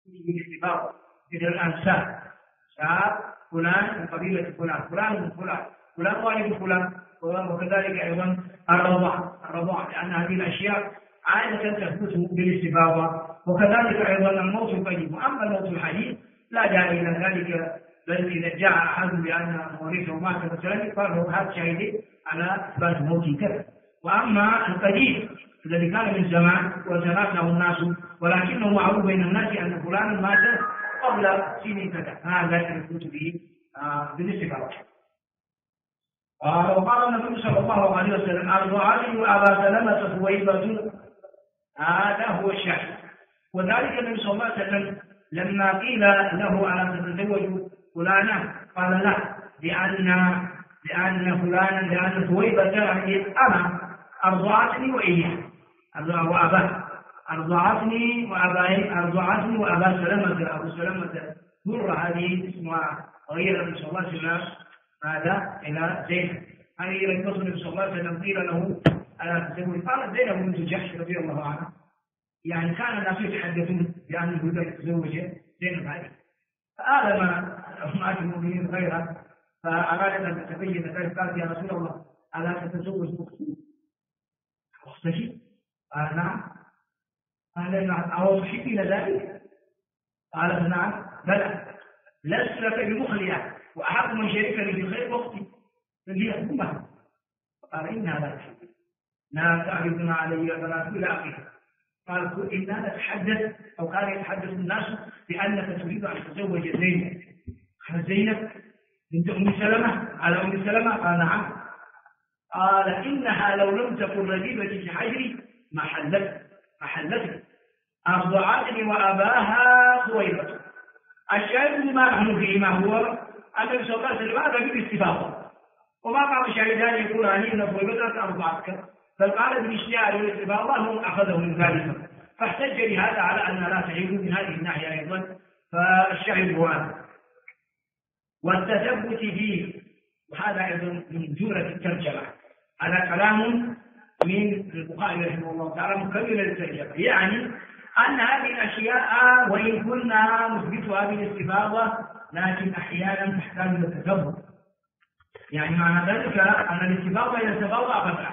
بالاستفاضة مثل الأنساب، ساب فلان من قبيلة فلان، فلان من فلان، فلان والد فلان. وكذلك أيضا الرضاع لأن هذه الأشياء عادة تثبت بالاستفاضة. وكذلك أيضا الموت القديم. وأما الموت الحديث لا داعي إلى ذلك، بل إذا جاء أحد بأن مورثه مات مثلا قال له هذا شاهد على إثبات موته كذا. وأما القديم الذي كان من زمان وتناسه الناس ولكنه معروف بين الناس أن فلانا مات قبل سنين كذا، هذا يثبت به بالاستفاضة. وقال النبي صلى الله عليه وسلم: أرضعتني وأبا سلمة ثويبة. هذا هو الشاهد. وذلك النبي صلى الله عليه وسلم لما قيل له ألا تتزوج فلانا قال لا، لأن ثويبة أنا أرضعتني وإياه وأباه، أرضعتني وأبا سلمة. أبو سلمة مر هذه اسمها غير النبي صلى الله عليه وسلم هذا إلى زينب. هذه إلى النبي صلى الله عليه وسلم قيل له ألا تتزوج، قالت زينب بنت جحش رضي الله عنها. يعني كان الناس يتحدثون بأنه يتزوج زينب هذه، فآلم أمهات المؤمنين غيرها فأرادت أن تتبين ذلك، قالت: يا رسول الله ألا تتزوج أختي؟ قال: نعم. قال: نعم. أو تحبين ذلك؟ قالت: نعم. بلى، لست لك بمخلية وأحب من شركني في الخير وقتي اللي أمها. قال: إنها لا تحب، لا تعرضنا علي ولا تقول أخيها. قال: إننا نتحدث أو كان يتحدث الناس بأنك تريد أن تتزوج زينب. قال: زينب بنت أم سلمة على أم سلمة؟ قال: نعم. قال: إنها لو لم تكن رجيبة في حجري ما حلت أرضعتني وأباها ثويبة. الشاهد ما نحن فيه ما هو النبي صلى الله عليه وسلم هذا بالاستفاضة، وما قام شاهدان يقول أن ثويبة أرضعتك، بل قال بالاجتهاد والاستفاضة الله أخذه من ذلك، فاحتج لهذا على أن لا تعيد من هذه الناحية أيضا. فالشاهد هو هذا. والتثبت فيه، وهذا أيضا من جملة الترجمة، هذا كلام من البخاري رحمه الله تعالى مكمل للترجمة، يعني أن هذه الأشياء وإن كنا نثبتها بالاستفاضة لكن أحيانا تحتاج إلى التثبت. يعني معنى ذلك أن الاستفاضة إذا استفاضة أخذها،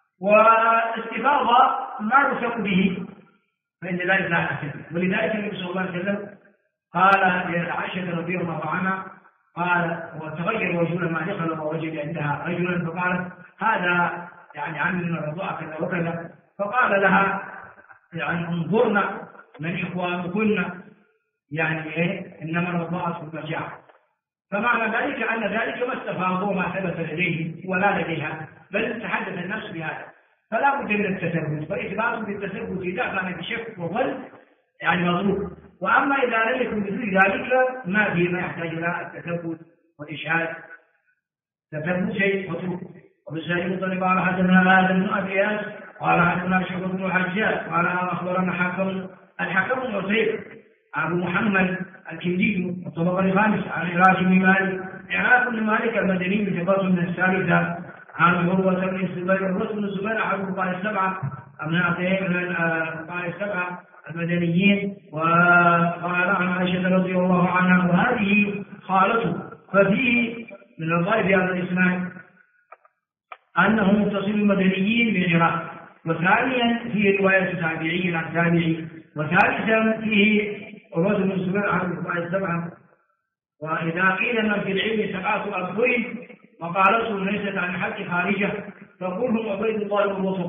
والاستفاضة ما يوثق به فإن ذلك لا يحسن. ولذلك النبي صلى الله عليه وسلم قال لعائشة رضي الله عنها، قال: وتغير وجه لما دخل ووجد عندها رجلا، فقالت: هذا يعني عن من الرضاعة كذا وكذا. فقال لها: يعني انظرنا من إخوانكن، يعني إنما الرضاعة المرجعة. فمعنى ذلك أن ذلك ما استفاضوا ما ثبت لديه ولا لديها، بل تحدث الناس بهذا. فلا بد من التثبت، فإثبات بالتثبت إذا كان بشك وظل يعني مظلوم. وأما إذا لم يكن مثل ذلك ما فيه ما يحتاج إلى التثبت والإشهاد. تثبت شيء مطلوب. وبالسائل المطلب قال: حدثنا آدم بن أبي إياس قال: حدثنا شعبة بن الحجاج قال: أخبرنا الحكم بن عتيبة أبو محمد الكندي الطبقة الخامسة عن عراق بن مالك. عراق بن مالك المدني ثقة من الثالثة عن عروة بن الزبير. عروة بن الزبير أحد الفقهاء السبعة أبناء من الفقهاء السبعة المدنيين. وقال عن عائشة رضي الله عنها وهذه خالته. ففيه من الظاهر في هذا الإسناد أنه متصل المدنيين بالعراق. وثانيا فيه رواية تابعي عن تابعي. وثالثا فيه عروة بن الزبير أحد الفقهاء السبعة. وإذا قيل أن في العلم سبعة أبحر وقالته ليست عن حق خارجة فقولهم عبيد الله عروة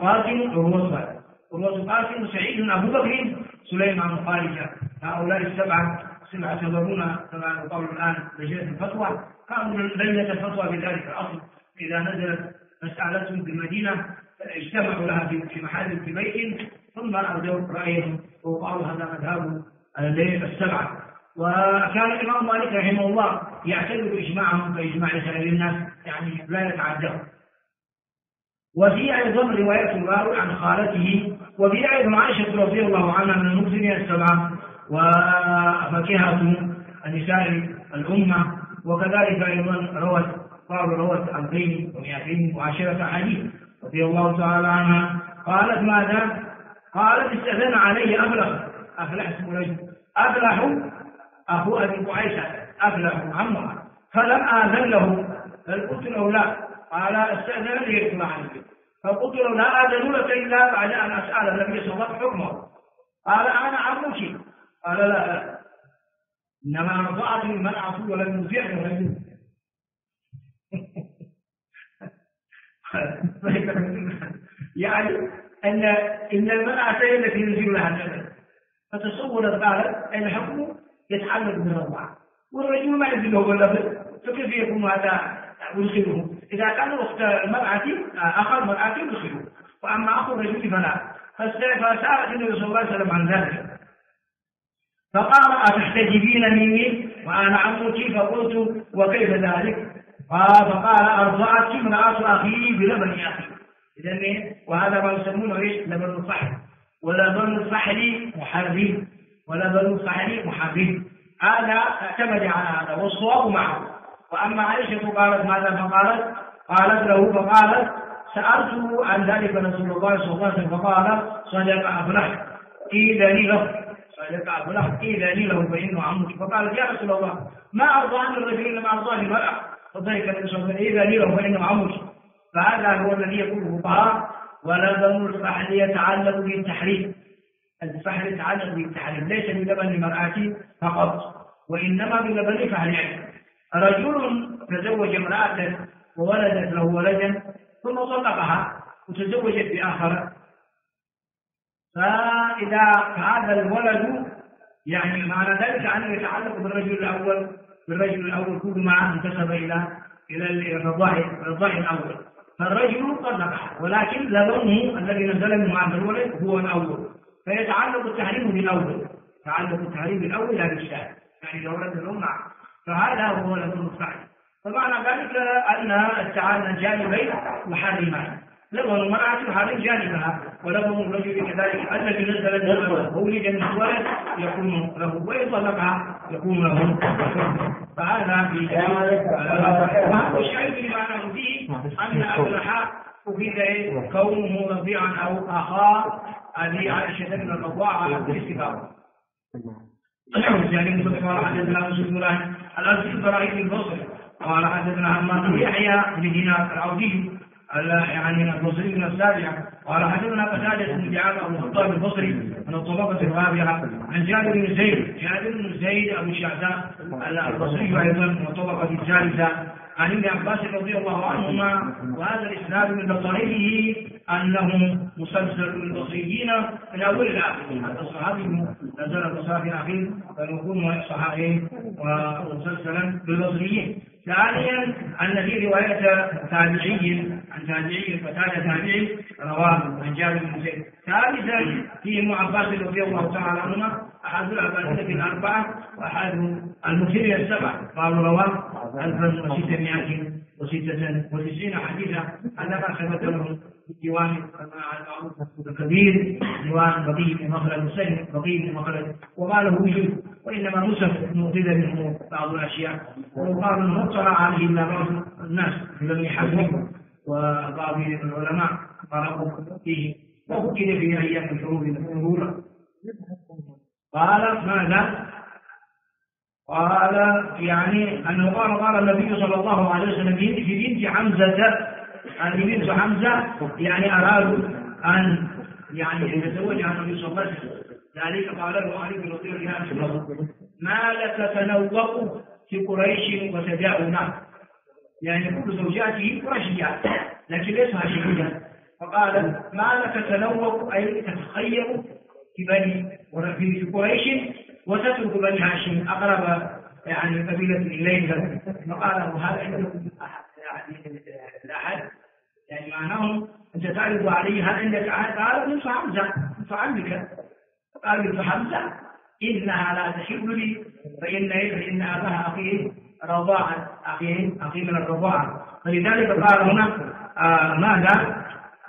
قاسم سعيد أبو بكر سليمان خارجة. هؤلاء السبعة يعتبرون كما يقال الآن لجنة الفتوى، كانوا لجنة الفتوى بذلك الأصل. إذا نزلت مسألة في المدينة اجتمعوا لها في محل في بيت ثم أرجوا رأيهم وقالوا هذا مذهب السبعة. وكان الإمام مالك رحمه الله يعتبر إجماعهم كإجماع سائر الناس، يعني لا يتعدون. وفي أيضا رواية الراوي عن خالته. وفي أيضا عائشة رضي الله عنها من المسلمين السبعة وفكهة النساء الأمة. وكذلك أيضا روت 2210 حديث رضي الله تعالى عنها. قالت: ماذا؟ قالت: استأذن علي أفلح اسم رجل. أفلح أخو أبي قعيسة أفلح عمها فلم آذن له، فقلت له لا، قال استأذن لي يدخل عليه، فقلت له لا آذن لك إلا بعد أن أسأل النبي صلى الله عليه وسلم حكمه. قال أنا عمك. قال لا، إنما أرضعتني المرأة ولم يرضعني رجل. يعني إن المرأة هي التي ينزل لها الأذى، فتصورت قالت الحكم يتعلق بالرضاعة والرجل ما ينزل له الأذى، فكيف يكون هذا يدخله؟ إذا كان أخت المرأة أخو المرأة يدخله، وأما أخو الرجل فلا. فسألت النبي صلى الله عليه وسلم عن ذلك، فقال أتحتجبين مني وأنا عمك؟ فقلت وكيف ذلك؟ فقال أرضعتك امرأة أخي بلبن أخي. إذن وهذا ما يسمونه لبن الفحل، ولبن الفحل محرم، ولبن الفحل محرم. هذا اعتمد على هذا والصواب معه. وأما عائشة قالت ماذا؟ قالت له فقالت سألته عن ذلك رسول الله صلى الله عليه وسلم فقال صدق أفلح إذن له، صدق أفلح إذن له فإنه عمك. فقالت يا رسول الله ما أرضى عن الرجل إنما أرضاه المرأة، فضحك النبي صلى الله عليه وسلم إذن له فإنه عمك. فهذا هو الذي يقوله الفقهاء. ولبن الفحل يتعلق بالتحريم، الفحل يتعلق بالتحريم ليس بلبن المرأة فقط، وإنما بلبن فحل. رجل تزوج امرأة وولدت له ولدا ثم طلقها وتزوجت بآخر، فإذا هذا الولد يعني معنى ذلك أنه يتعلق بالرجل الأول كل ما انتسب إلى الرضاع الأول، فالرجل طلقها ولكن لبنه الذي نزل من هذا الولد هو الأول، فيتعلق التحريم بالأول، تعلق التحريم بالأول لا بالثاني، يعني لو ولد الأم فهذا هو لبن الفحل. فمعنى ذلك أن الجانبين محرمان، لبن المرأة يحرم جانبها، ولبن الرجل كذلك الذي نزل الدم وولد من الولد يكون له، وإن طلقها يكون له. فهذا في وهذا الشيء اللي معناه فيه أن أفلح أفيد كونه رضيعا أو أخا أبي عائشة من الرضاعة بالاستفاضة. يعني قال حدثنا مسلم الله الأزهر إبراهيم البصري قال حدثنا عمار بن يحيى بن دينار العودي يعني البصري من السابعة قال حدثنا قتادة بن دعامة أبو الخطاب البصري من الطبقة الرابعة عن جابر بن زيد أبو الشعثاء البصري أيضا من الطبقة الثالثة عن ابن عباس رضي الله عنهما. وهذا الإسناد من لطائفه أنه مسلسل بالبصريين من أول الآخر، حتى الصحابي نزل البصري في الأخير فيكون صحابي ومسلسلا بالبصريين. ثانيا أن في رواية تابعي عن تابعي قتادة تابعي رواه عن جابر بن زيد. ثالثا في ابن عباس رضي الله تعالى عنهما أحد العبادلة الأربعة وأحد المسيرين السبعة قالوا رواه 1696 حديثا أنما ثبت له ديوان الكبير ديوان بقي بن مخلد المسلم بقي بن مخلد وما له وجود، وإنما نسخ نوقذ منه بعض الأشياء، وقال أنه اطلع عليه إلا بعض الناس من ابن حزم وبعض العلماء قرأوا فيه وفكر في أيام الحروب الأولى. قال ماذا؟ قال يعني أنه قال النبي صلى الله عليه وسلم في بنت حمزة، بنت حمزة يعني أرادوا أن يعني يتزوج عن النبي صلى الله عليه وسلم، ذلك قال له علي بن رضي الله عنه ما لك تنوق في قريش وتداؤنا، يعني كل زوجاته قريشيات لكن ليس هاشمية، فقال ما لك تنوق أي تتخير في قريش وتترك بني هاشم أقرب يعني قبيلة إليك، فقال هذا عندكم أحد يعني معناه أنت تعرض علي هل عندك أحد؟ قال نصف حمزة نصف عمك. قال نصف حمزة إنها لا تحب لي فإن أباها أخيه رضاعا أخي من الرضاعة، فلذلك قال هنا ماذا؟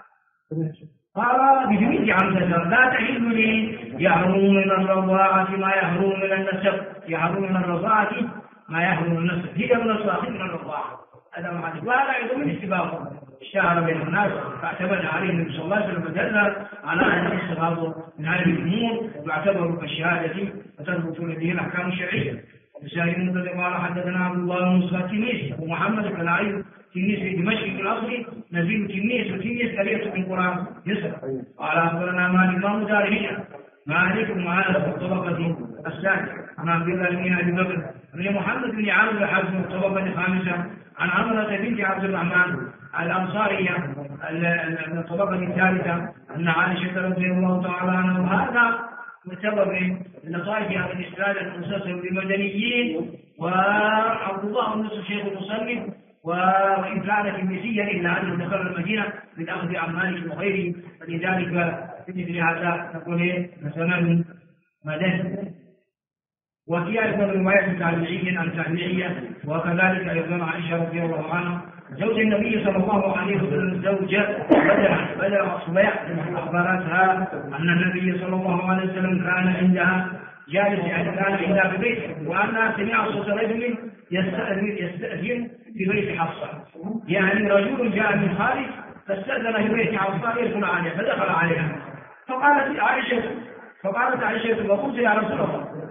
قال بجميع حمزة لا تحل لي يحرم من الرضاعة ما يحرم من النسب، يحرم من الرضاعة ما يحرم من النسب، هي من الصاحب من الرضاعة، هذا معنى. وهذا أيضا من استباقه اشتهر بين الناس فاعتمد عليه النبي صلى الله عليه وسلم فدل على أن يستغاض من هذه الأمور ويعتبر كالشهادة فتثبت به الأحكام الشرعية. وبسائر المنتدى قال حدثنا عبد الله بن مصطفى التنيسي ومحمد بن علي تنيس في دمشق في الأصل نزيل تنيس وتنيس قرية من قرى مصر. قال أخبرنا مالك بن دارهية مالك بن معاذ في الطبقة السادسة عن عبد الله بن أبي بكر عن محمد بن عامر الحزم الطبقة الخامسة عن عمرة بنت عبد الرحمن الأنصارية من الطبقة الثالثة أن عائشة رضي الله تعالى عنها وهذا بسبب نصائح هذا الإسناد المنسسم بمدنيين وعبد الله بن يوسف شيخ المصنف وإن كان تلميذيا إلا أنه دخل المدينة بالأخذ عن مالك وغيره فلذلك في مثل هذا نقول مثلا مدني. وفي أيضا رواية تعبيعية عن تعبيعية وكذلك أيضا عائشة رضي الله عنها زوج النبي صلى الله عليه وسلم زوجة بدر الصبيح أخبرتها أن النبي صلى الله عليه وسلم كان عندها جالس يعني كان عندها في بيته وأنها سمع صوت رجل يستأذن في بيت حفصة يعني رجل جاء من خارج فاستأذن في بيت حفصة يدخل عليها فدخل عليها فقالت عائشة فقلت يا رسول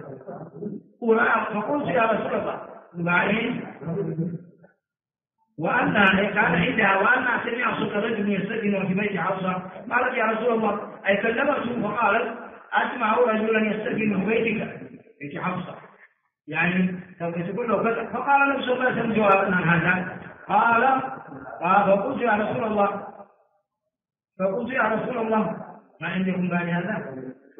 الله وبعدين وأنها كان عندها وأنها سمع صوت رجل يستأذن في بيت حفصة قالت يا رسول الله أي كلمته فقالت أسمع رجلا يستأذن في بيت حفصة يعني تقول له كذا فقال النبي صلى الله عليه وسلم جوابا عن هذا قال فقلت يا رسول الله ما عندكم بال هذا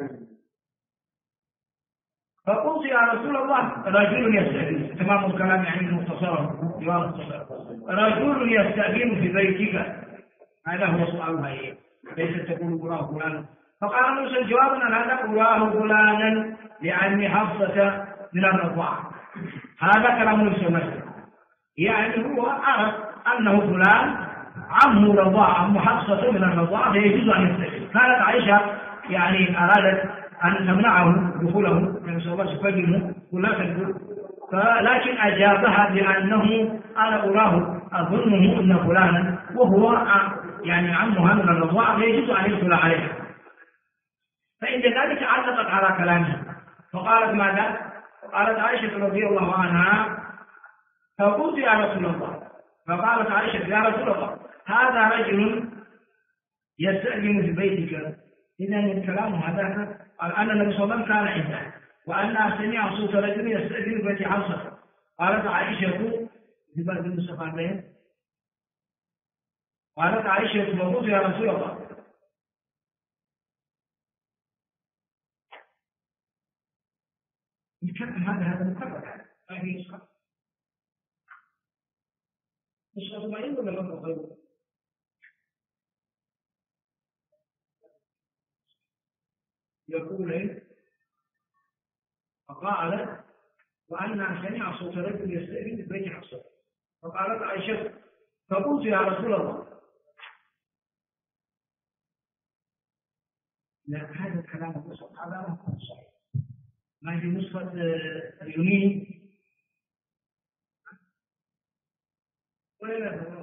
فقلت يا رسول الله رجل يستأذن تمام الكلام يعني مختصرا رجل يستأذن في بيتك هذا هو سؤالها ليس تقول قراه فلان فقال موسى جوابا عن هذا قراه فلانا لعم حفصة من الرضاعة هذا كلام موسى يعني هو عرف أنه فلان عم رضاعة عم حفصة من الرضاعة فيجوز أن يستأذن. كانت عائشة يعني أرادت أن تمنعه دخوله يعني صلى الله عليه وسلم ولا تدخل لكن أجابها بأنه أنا أراه أظنه أن فلانا وهو يعني عمها من الرضاعة فيجوز أن يدخل عليها فإن ذلك علقت على كلامها فقالت ماذا؟ قالت عائشة رضي الله عنها فقلت يا رسول الله فقالت عائشة يا رسول الله هذا رجل يستأذن في بيتك إذا الكلام هذا قال أن النبي صلى الله عليه وسلم كان عنده وأنها سمع صوت رجل يستأذن في بيت حفصة قالت عائشة في بعض المصطفى قالت عائشة فقلت يا رسول الله يتكلم هذا مكرر ما في نسخة نسخة ما ينبغي ولا غير يقول فقالت وأنها سمع صوت رجل يستأذن في بيت حفصة فقالت عائشة فقلت يا رسول الله لا هذا الكلام النسخة هذا ما هو صحيح ما في نسخة اليمين ولا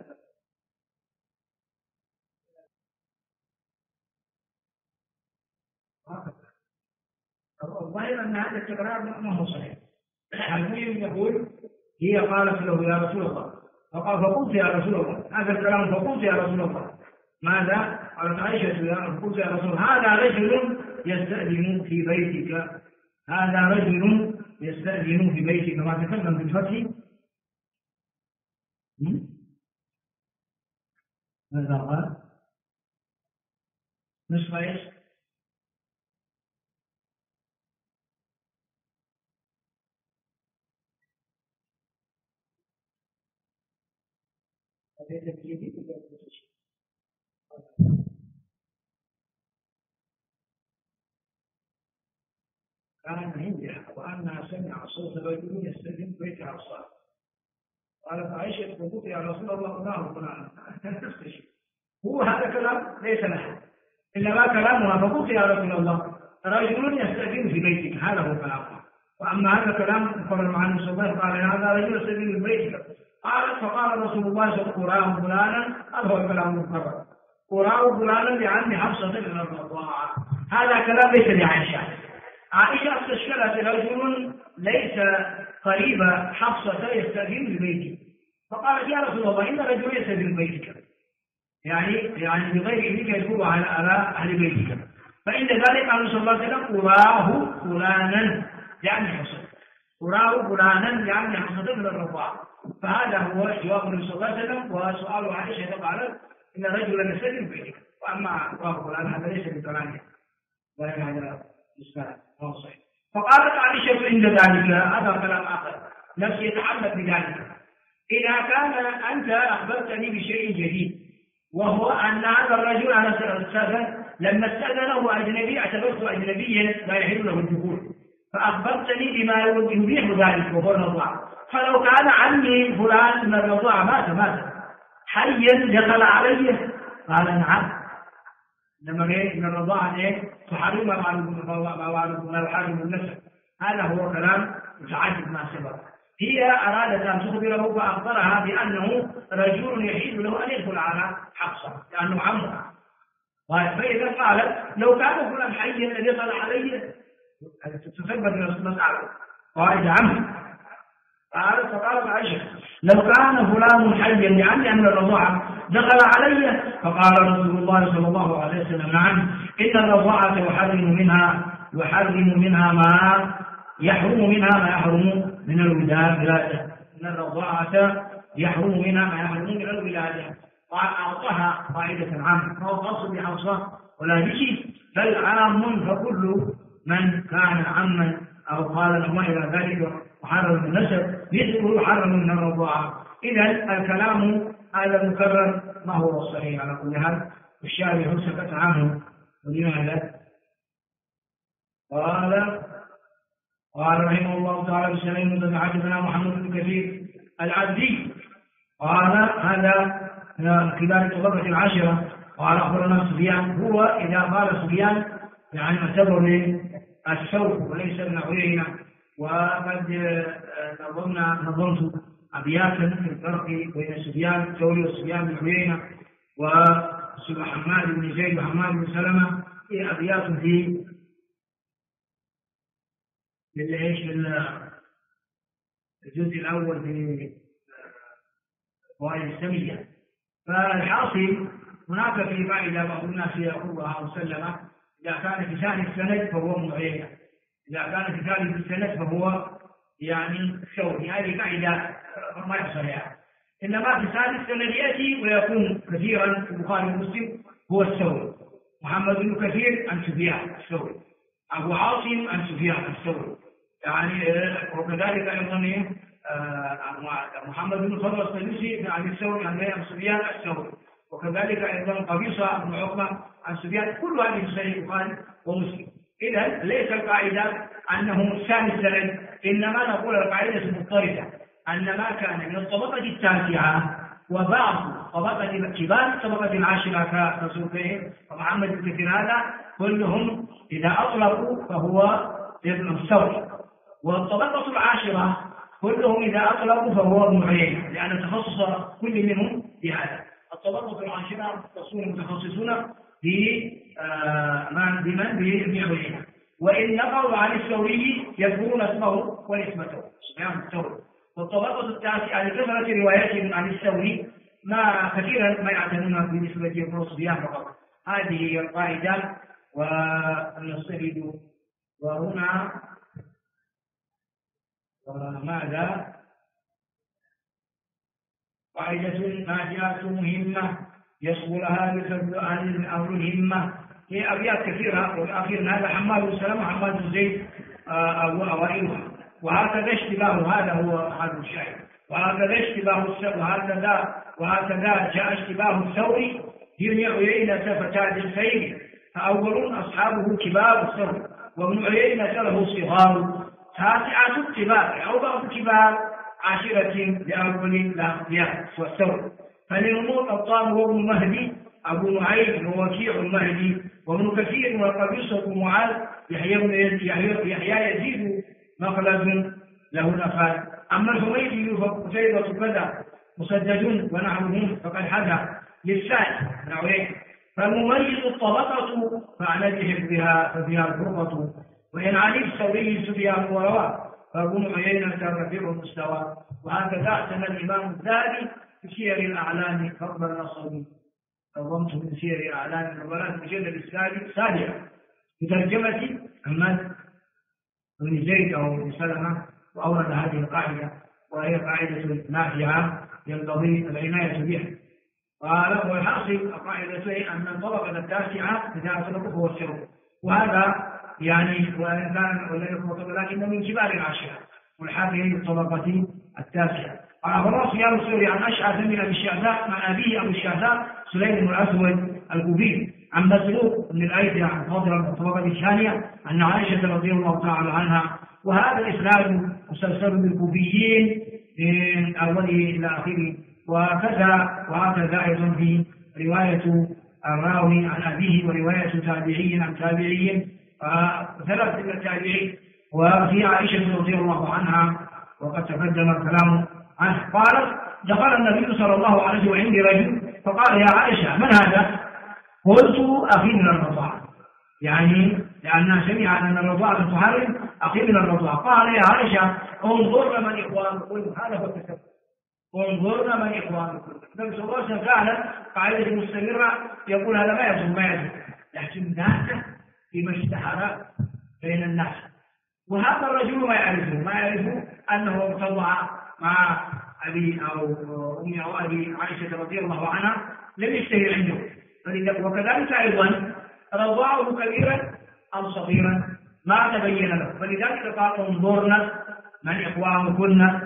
الظاهر أن هذا التكرار ما هو صحيح. المهم يقول هي قالت له يا رسول الله فقال فقلت يا رسول الله هذا الكلام فقلت يا رسول الله ماذا؟ قالت عائشة فقلت يا رسول الله هذا رجل يستأذن في بيتك هذا رجل يستأذن في بيتك ما تكلم بالفتح ماذا قال؟ نصف ايش؟ كان عندها وأنها سمع صوت رجل يستأذن في بيت حفصة قالت عائشة فقلت يا رسول الله الله فلان هو هذا كلام ليس له إنما كلامها فقلت يا رسول الله رجل يستأذن في بيتك هذا هو كلامها وأما هذا كلام قال المعنى صلى الله قال هذا رجل يستأذن في بيتك فقال رسول الله صلى الله عليه وسلم أراه فلانا، هذا هو الكلام المكرر، أراه فلانا لعم حفصة من الرضاعة. هذا كلام ليس لعائشة. عائشة استشكلت رجل ليس قريب حفصة يستأذن ببيته، فقالت يا رسول الله إن رجل يستأذن ببيتك، يعني بغير إذنك يدخل على أهل بيتك، فإن ذلك قال صلى الله عليه وسلم أراه فلانا يعني حفصة، أراه فلانا يعني حفصة من الرضاعة. فهذا هو جواب النبي صلى الله عليه وسلم. وسؤال عائشة قالت إن رجلا يستأذن ببيتك، وأما أراه فلان هذا ليس بكلامه ولا هذا إسناد صحيح. فقالت عائشة عند ذلك، هذا كلام آخر نفسي يتعلق بذلك، إذا كان أنت أخبرتني بشيء جديد، وهو أن هذا الرجل على استأذن لما استأذنه أجنبي اعتبرته أجنبيا لا يحل له الدخول، فأخبرتني بما يبيح ذلك وهو الرضاعة. فلو كان عني فلان من الرضاعة مات حيا دخل عليه، قال نعم، لما من الرضاعة تحرم ما يحرم النسب. هذا هو كلام متعدد ما سبق. هي أرادت أن تخبره فأخبرها بأنه رجل يحل له أن يدخل على حفصة لأنه عمها. فإذا قالت لو كان فلان حيا دخل عليه تثبت المسألة، قال عمه. فقالت عائشة لو كان فلان حيا يعني أن الرضاعة دخل علي، فقال رسول الله صلى الله عليه وسلم نعم، إن الرضاعة يحرم منها ما يحرم من الولادة. إن الرضاعة يحرم منها ما يحرم من الولادة. أعطاها قاعدة عامة، فهو خاص بحفصة ولا بشيء، بل عام فكل من كان عما أو قال له ما إلى ذلك محرم من النسب مثله يحرم من الرضاعة. إذا الكلام هذا المكرر ما هو الصحيح على كل حال، والشارع سكت عنه. ولماذا؟ قال رحمه الله تعالى بسنين متعددنا محمد بن كثير العبدي قال هذا كبار الطبقة العاشرة. قال أخبرنا سفيان، هو إذا قال سفيان يعني معتبر من الثور وليس ابن عيينة. وقد نظمت أبياتا في الفرق بين سفيان الثوري وسفيان بن عيينة وحماد بن زيد وحماد بن سلمة، في أبيات في الجزء الأول في فوائد السمية. فالحاصل هناك في فائدة بعض الناس يأخذها مسلمة، إذا كان في ثاني السند فهو معينة، إذا كان في ثالث السند فهو يعني ثوري. هذه قاعدة ما يحصل يعني. إنما في ثالث السند يأتي ويكون كثيرا في البخاري ومسلم هو الثوري. محمد بن كثير عن سفيان الثوري، أبو عاصم عن سفيان الثوري، يعني وكذلك أيضا محمد بن فضل السدوسي عن الثوري عن سفيان الثوري، وكذلك أيضا قبيصة بن عقبة عن سفيان. كل هذه في صحيح البخاري ومسلم. إذا ليس القاعدة أنه ثاني السند، إنما نقول القاعدة مضطردة أن ما كان من الطبقة التاسعة وبعض طبقة كبار الطبقة العاشرة كرسولين ومحمد بن كثير هذا كلهم إذا أطلقوا فهو ابن الثوري، والطبقة العاشرة كلهم إذا أطلقوا فهو ابن عيينة، لأن تخصص كل منهم بهذا. الطبقة العاشرة تصون متخصصون بابن عيينة، وإن نقلوا عن الثوري يذكرون اسمه ونسبته سفيان الثوري. والطبقة التاسعة لكثرة رواياتهم عن الثوري ما كثيرا ما يعتنون بنسبة ابن سفيان فقط. هذه هي القاعدة. ونستفيد وهنا وماذا قاعدة ناجعة مهمة يشغلها بفضل أهل الهمة. هي أبيات كثيرة، والأخير هذا حماد بن سلمة وحماد بن زيد أوائلها. وهكذا اشتباه، هذا هو هذا الشيء، وهكذا اشتباه وهكذا جاء اشتباه الثوري بابن عيينة فتاج الخير، فأول أصحابه كبار الثوري، وابن عيينة له صغار، تاسعة الكبار أو بعض الكبار، عاشرة لأول الأخيار والثوري. فللأمور أبطال هو ابن مهدي أبو نعيم ووكيع المهدي وابن كثير وقبيصة معاذ يحيى يزيد مخلد له نفاذ. أما الحميدي فقتيبة كذا مسدد ونحوهم فقد حذى للسائل نوعين، فالمميز الطبقة فعلى حفظها ففيها الفرقة، وإن علي الثوري سفيان ورواه فابن عيينة رفيع المستوى. وهكذا اعتنى الإمام الذهبي في سير الأعلام فضل النصري، نظمت من سير أعلام النبلاء المجلد السابع بترجمة محمد بن زيد أو بن سلمة، وأورد هذه القاعدة وهي قاعدة نافعة ينبغي العناية بها. قال والحاصل القاعدة أن الطبقة التاسعة إذا سلكه هو السر، وهذا يعني وإن كان ولكن من كبار العشرة والحاكم الطبقة التاسعة. أخبر سفيان الثوري عن أشعث من أبي الشهداء مع أبيه أبو الشهداء سليم بن الأسود الكوفي عن مسروق بن الأيدي عن فاضل الطبقة الثانية أن عائشة رضي الله تعالى عنها. وهذا الإسناد مسلسل بالكوفيين من أوله إلى آخره. وهكذا أيضا في رواية الراوي عن أبيه ورواية تابعي عن تابعي ثلاث من التابعين. وفي عائشة رضي الله عنها وقد تقدم الكلام عنه قالت دخل النبي صلى الله عليه وسلم وعندي رجل فقال يا عائشة من هذا؟ قلت أخي من الرضاعة، يعني لأنها سمع أن الرضاعة تحرم أخي من الرضاعة. قال يا عائشة انظرنا من إخوانكم، هذا هو التكبر، انظرنا من إخوانكم. النبي صلى الله عليه وسلم فعلا قاعدة مستمرة يقول هذا ما يجوز لكن الناس فيما اشتهر بين الناس. وهذا الرجل ما يعرف أنه ارتضع مع أبي أو أمي أو أبي عائشة رضي الله عنها لم يشتهر عنده. وكذلك أيضا رضاعه كبيرا أو صغيرا ما تبين له، فلذلك قال انظرنا من إخوانكن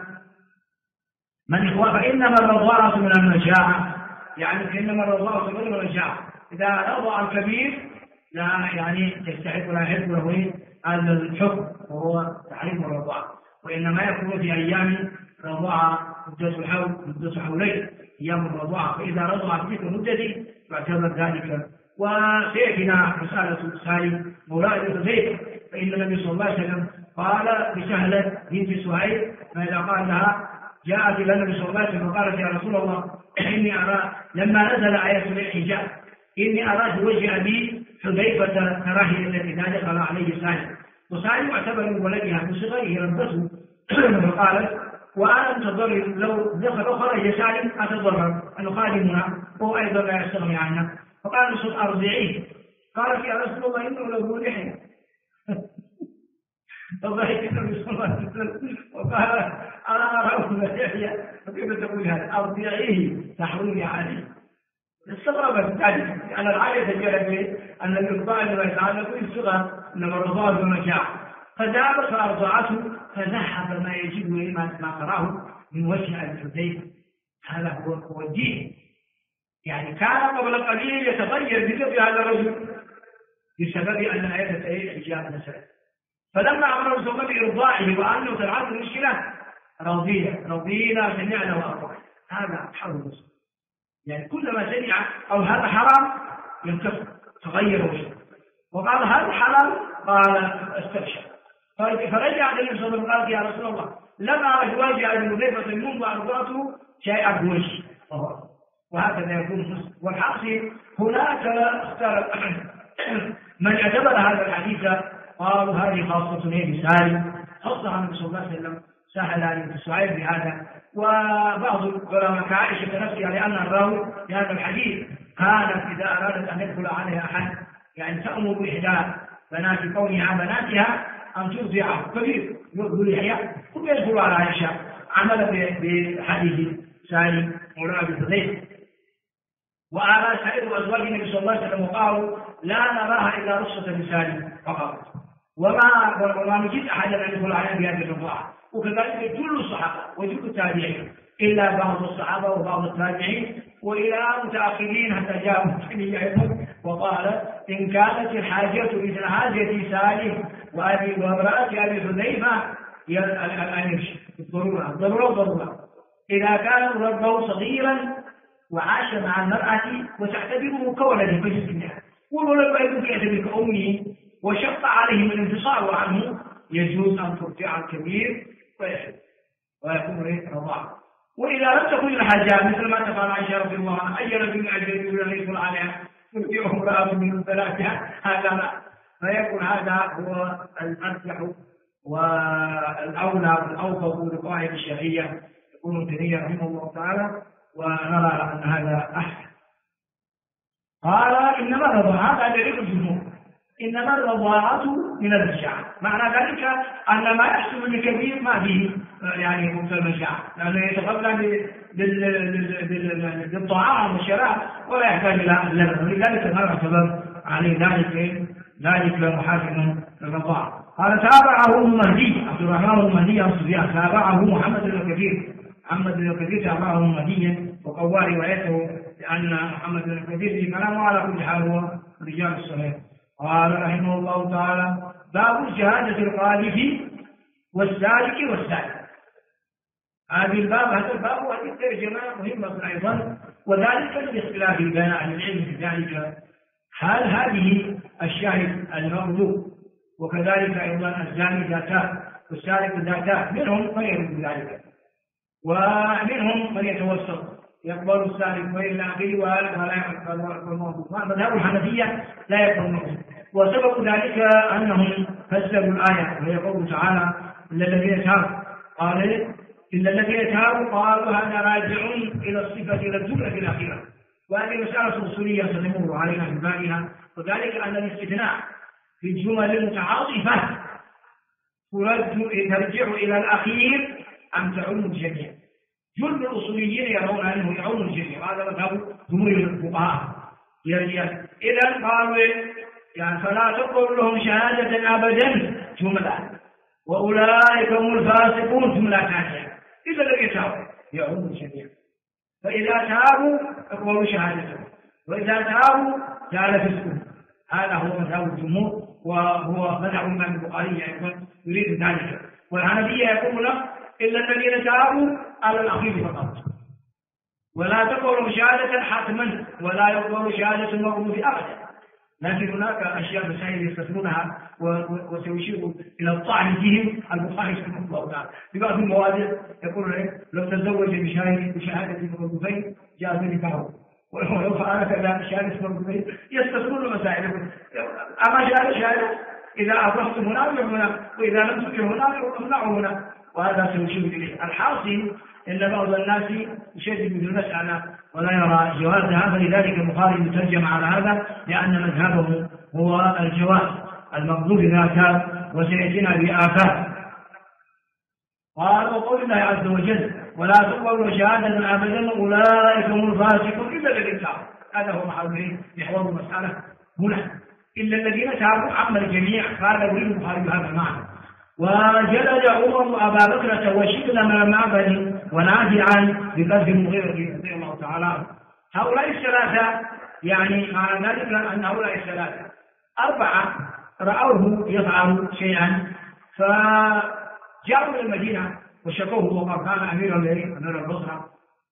من إخوان، فإنما الرضاعة من المجاعة، يعني فإنما الرضاعة من المجاعة. إذا رضع الكبير لا يعني تستحق لا يحب له هذا الحكم وهو تحريم الرضاعة، وإنما يكون في أيام رضاعة مدة حولين أيام الرضاعة، فإذا رضع في مدة يعتبر ذلك. وسيأتينا مسألة سالم مولى ابن زيد، فإن النبي صلى الله عليه وسلم قال لسهلة بنت سهيل ماذا قال لها؟ جاءت إلى النبي صلى الله عليه وسلم وقالت يا رسول الله إني أرى لما نزل آية الحجاب إني أرى في وجه أبي حذيفة كراهية التي دخل عليه سالم، وسالم يعتبر من ولدها من صغره ربته فقالت وأنا أنتظر لو دخل خرج سالم أتضرر أنه خادمنا وهو أيضا لا يستغني عنا. فقال نصد أرضعيه. قالت يا رسول الله إنه له لحية فضحك النبي صلى الله عليه وسلم وقال أنا أراه لحية فكيف تقول هذا؟ أرضعيه تحويل عليه. استغربت ذلك أن العادة تجرب أن الإرضاع لما يتعلق بالصغر إنما الرضاعة بالمجاعة، فذهبت فأرضعته فذهب ما يجب ما تراه من وجه أبي حذيفة. هذا هو الدين، يعني كان قبل قليل يتغير بسبب هذا الرجل بسبب أن آية الحجاب نزلت. فلما أمر بسبب إرضاعه وأنه تلعب المشكلة رضينا سمعنا وأطعنا. هذا حرم المسلم، يعني كلما سمع أو هذا حرام ينكفر تغير وجهه، وقال هذا حلال قال استبشر. فرجع النبي صلى الله عليه وسلم قال يا رسول الله لم أرى وجه أبي حذيفة منذ أرضعته شيئا بوجهه. وهكذا يكون المسلم. والحاصل هناك من اعتبر هذا الحديث قالوا هذه خاصة بسالم، خصها النبي صلى الله عليه وسلم سهل عليه سعيد بهذا. وبعض العلماء كعائشة نفسها لأن الراوي لهذا الحديث كانت إذا أرادت أن يدخل عليها أحد يعني تأمر بإحدى بنات كونها بناتها أن ترضعه كبير يقول يحيى ثم يدخل على عائشة عمل بحديث سالم مولى أبي حذيفة. وآل سائر أزواج النبي صلى الله عليه وسلم وقالوا لا نراها إلا رخصة لسالم فقط، وما نجد أحدا أن يدخل عليها بهذه الرضاعة. وكذلك كل الصحابة وكل التابعين إلا بعض الصحابة وبعض التابعين وإلى متأخرين حتى جاء مسلم أيضا وقال إن كانت الحاجة مثل حاجة سالم وامرأة أبي حذيفة أن يمشي الضرورة إذا كان ربه صغيرا وعاش مع المرأة وتعتبره كولده فجسمها والولد أيضا يعتبر كأمه وشق عليه من الانفصال عنه يجوز أن ترجع الكبير ويكون رضاعه. وإذا لم تكن الحاجات مثل ما تفعل عائشة رضي الله عنها، أي رجل أجنبي يدخل عليها ترجعه امرأة من ثلاثها، هذا لا. فيكون هذا هو الأرجح والأولى والأوفق للقواعد الشرعية. يقول ابن تيمية رحمه الله تعالى، ونرى أن هذا أحسن. قال إنما الرضاعة، هذا دليل الجمهور، إنما الرضاعة من الرجعة، معنى ذلك أن ما يحصل لكبير ما فيه يعني مبتل المشاعة، لأنه يتقبل بالطعام والشراب ولا يحتاج إلى اللبن، ولذلك ما يعتبر عليه ذلك محاكم للرضاعة. قال تابعه المهدي عبد الرحمن المهدي عن سفيان، تابعه محمد بن كثير، محمد بن كثير تابعه المهدي، وقوى روايته لأن محمد بن كثير في كلامه على كل حال هو رجال الصحيح. قال رحمه الله تعالى باب شهادة القاذف والسالك والسالك. هذا الباب وهذه الترجمة مهمة أيضا، وذلك لاختلاف بين أهل العلم في ذلك، هل هذه الشاهد المغلوب وكذلك أيضا الزاني ذاتان والسالك ذاتان، منهم من يرد ذلك ومنهم من يتوسط يقبل السالك وإلى آخره، ولا يقبل الموضوع. مذهب الحنفية لا يقبل الموضوع، وسبب ذلك أنهم فسروا الآية وهي قوله تعالى إلا الذين تابوا، قال إلا الذين تابوا قالوا هذا راجع إلى الصفة إلى الجملة الأخيرة، وهذه مسألة أصولية سنمر عليها في بابها، وذلك أن الاستثناء في الجمل المتعاطفة ترجع إلى الأخير أم تعم الجميع. جل الأصوليين يرون أنه يعم الجميع، وهذا مذهب جمهور الفقهاء. إذا قالوا يعني فلا تقبل لهم شهادة أبدا جملة، وأولئك هم الفاسقون جملة ثانية، إذا لم يتابوا يعم الجميع. فإذا تابوا اقبلوا شهادتهم، وإذا تابوا جعل فسقهم. هذا هو مذهب الجمهور، وهو مذهب الإمام البخاري أيضا يريد ذلك. والحنفية يقول لك إلا الذين تابوا على الأخير فقط، ولا تقبلوا شهادة حتما، ولا يقبلوا شهادة المغلوب أبدا. لكن هناك أشياء مسائل يستثنونها وسيشير إلى الطعن فيهم. البخاري رحمه الله تعالى في بعض المواضع يقول لو تزوج بشهادة المغلوبين جاز نكاحه، ولو فعل كذا بشهادة المغلوبين يستثنون مسائل. أما شهادة إذا أضفتم هنا هنا، وإذا لم تكن هنا امنعوا هنا، وهذا سيشير إليه. الحاصل إن بعض الناس يشدد في المسألة ولا يرى جوازها، فلذلك البخاري يترجم على هذا، لأن مذهبه هو الجواز المغلوب ذاك، وسيأتينا بآفات. قال وقول الله عز وجل ولا تقبلوا شهادة أبدا أولئك هم الفاسقون إلا الذين تابوا. هذا هو محور المسألة هنا، إلا الذين تابوا عم الجميع. قال يريد البخاري هذا المعنى. وجلد عمر أبا بكر وشكل من المعبد ونافعا بقذف المغيرة رضي الله تعالى. هؤلاء الثلاثة يعني معنى ذلك أن هؤلاء الثلاثة 4 رأوه يفعل شيئا، فجاءوا إلى المدينة وشكوه، وقال كان أمير البصرة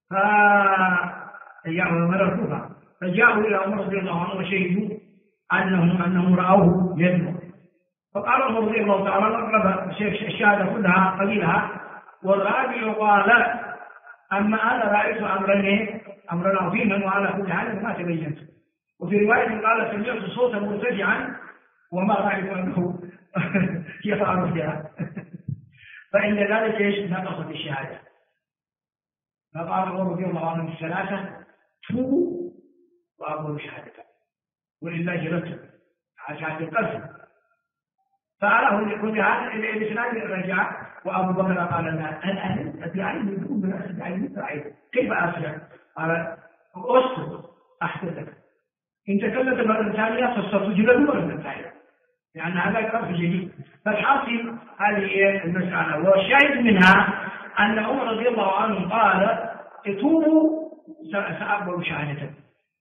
أمير الكوفة، فجاءوا إلى عمر رضي الله عنه وشهدوا أنهم رأوه يدعو. فقال عمر رضي الله تعالى نقرب الشهادة كلها قليلها، والرابع قال أما أنا رأيت أمرا عظيما وعلى كل حال ما تبينت. وفي رواية قال سمعت صوتا مرتجعا وما رأيت أنه يفعل فيها. فإن ذلك نقصت الشهادة. فقال عمر رضي الله عنه الثلاثة توبوا وأقبلوا شهادته، ولله جلته على شهادة القلب. فعله لكل هذا الإسلام رجع، وأبو بكر قال لا أنا أدعي يكون من أسدعي كيف أسدع؟ قال أسكت أحسن لك، إن تكلمت مرة ثانية فستجلد مرة ثانية، لأن هذا كرف جديد. فالحاصل هذه المسألة، والشاهد منها أن عمر رضي الله عنه قال اتوبوا سأقبل شهادته.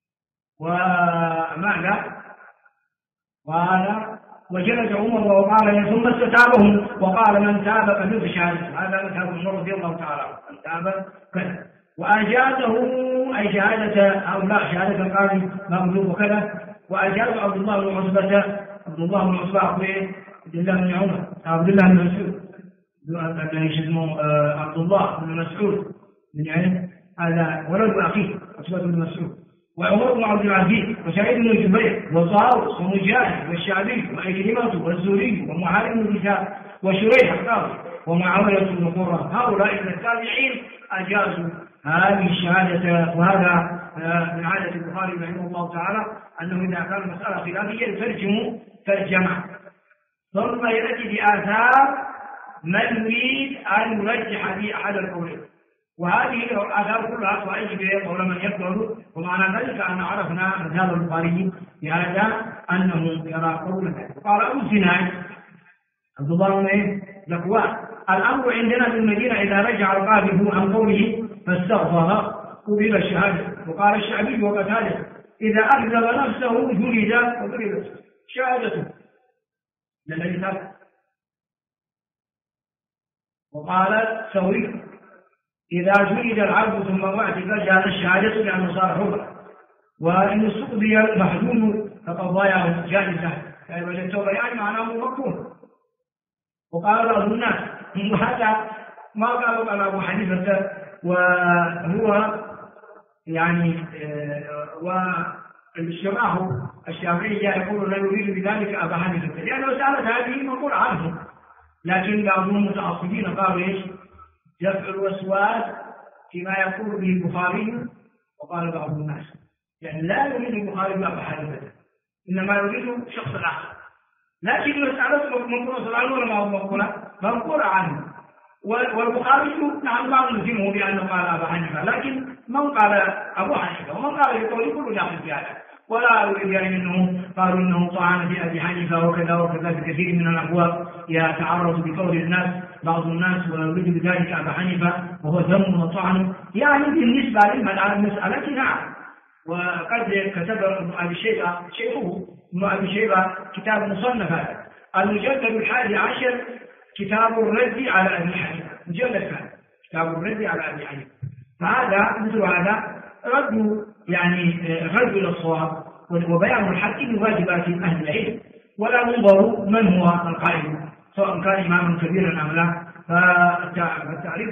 وماذا قال؟ وجلد عمر وقال ثم استتابهم وقال من تاب فله شهادته. هذا مذهب عمر رضي الله تعالى من تاب كذا، وأجازه أي شهادة هؤلاء شهادة القاضي مغلوب وكذا. وأجاز عبد الله بن عتبة عبد الله بن عمر عبد الله بن مسعود عبد الله بن بن علم هذا ولد أخيه عتبة بن مسعود، وعمر بن عبد العزيز، وسعيد بن جبير، وطاووس، ومجاهد، والشعبي، وعكرمة، والزهري، ومعاذ بن هشام، وشريح القاضي، ومعاوية بن قرة. هؤلاء من التابعين أجازوا هذه الشهادة. وهذا من عادة البخاري رحمه الله تعالى أنه إذا كان المسألة خلافية يترجم ترجمة ثم يأتي بآثار من يريد أن يرجح به أحد القولين، وهذه الآثار كلها تؤيد به قول من يقبل. ومعنى ذلك أن عرفنا مذهب البخاري بهذا أنه يرى قولا. قال أبو الزناد عبد الله بن ذكوان: الأمر عندنا في المدينة إذا رجع القاذف عن قوله فاستغفر قبل الشهادة. وقال الشعبي وقتاده: إذا أكذب نفسه جلد وضربت شهادته للذي تابع. وقال ثوري: إذا جلد العبد ثم وعد فجاءت الشهادة لأنه صار حرا، وإن استقضي المحجوم فقد ضيع جائزة، يعني وجدته يعني معناه مكروه. وقال بعض الناس هذا ما قالوا على أبو حنيفة، وهو يعني والشراه الشافعية يقول لا يريد بذلك أبا حنيفة، لأنه سألت هذه منقول عنه. لكن بعضهم متعصبين قالوا ايش؟ دفع الوسواس فيما يقول به البخاري. وقال بعض الناس يعني لا يريد البخاري أبا حنيفة، إنما يريد شخص آخر. لكن المسألة منقولة صلى ولا منقولة عنه. والبخاري نعم ما نلزمه بأنه قال أبا حنيفة، لكن من قال أبو حنيفة ومن قال بقوله كله داخل في هذا. ولا يريد يعني أنه قالوا أنه طعن في أبي حنيفة وكذا وكذا في كثير من الأبواب يتعرض بقول الناس بعض الناس ويريد بذلك أبا حنيفة وهو ذم وطعن. يعني بالنسبة للمسألة نعم. وقد كتب ابن أبي شيبة شيخه ابن أبي شيبة كتاب مصنف هذا المجلد 11 كتاب الرد على أبي حنيفة، مجلد هذا كتاب الرد على أبي حنيفة. فهذا مثل هذا رد يعني رد إلى الصواب وبيان الحق من واجبات أهل العلم، ولا ينظر من هو القائل سواء كان إماما كبيرا أم لا. فالتعريف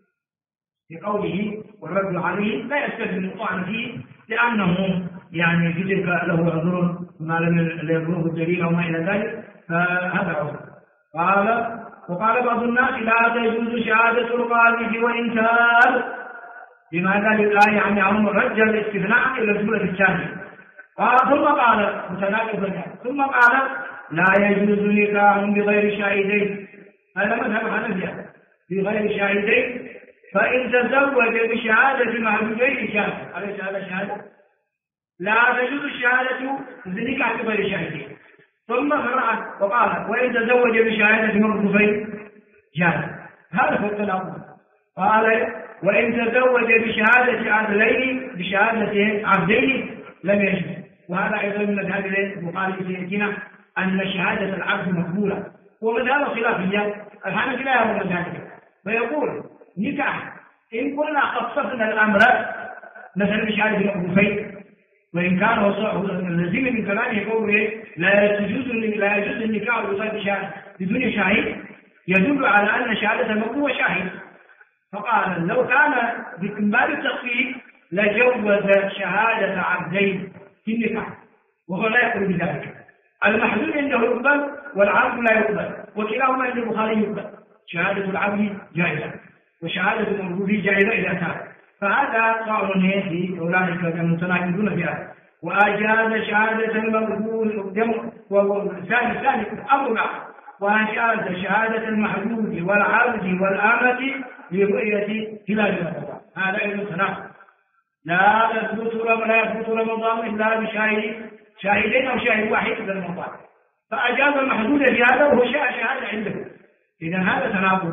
بقوله والرد عليه لا يستلزم الطعن فيه، لأنه يعني في تلك له عذر ما لم يبلغه الدليل أو ما إلى ذلك، فهذا عذر. وقال بعض الناس لا تجوز شهادة القاذف وإن كان، لماذا للآية يعني عموم رجع الاستثناء إلى الجملة الثانية. ثم قال متناقضا ثم قال لا يجوز نكاح بغير شاهدين، هذا مذهب الحنفية بغير شاهدين، فإن تزوج بشهادة معدودين شاهد. أليس هذا شهادة؟ لا تجوز الشهادة بنكاح بغير شاهدين. ثم فرع وقال وإن تزوج بشهادة مرغوبين جاز. هذا هو التناقض. قال وإن تزوج بشهادة عدلين بشهادة عبدين لم يجوز. وهذا أيضا من مذهب البخاري سيأتينا أن شهادة العبد مقبولة، ومذهب خلافية الحنفي لا يرون ذلك، فيقول نكاح إن كنا خصصنا الأمر مثلا بشهادة المرغوبين، وإن كان اللزم من كلامه يقول لا يجوز النكاح بدون شاهد، يدل على أن شهادة المرغوب شاهد. فقال لو كان باستنبال التخفيف لجوز شهادة عبدين في النكاح، وهو لا يقول بذلك. المحدود عنده يقبل والعبد لا يقبل، وكلاهما عند البخاري يقبل. شهادة العبد جائزة وشهادة المرغوب جائزة إذا كان. فهذا طعن في أولئك المتناقضون في هذا. وأجاز شهادة المرغوب والثاني أمر وأجاز شهادة المحدود والعبد والأمة لرؤية هلال رمضان. هذا أيضا تناقض. لا يثبت رمضان إلا بشاهدين أو شاهد واحد في رمضان، فأجاز المحدود في هذا وهو شهادة عنده. إذا هذا تناقض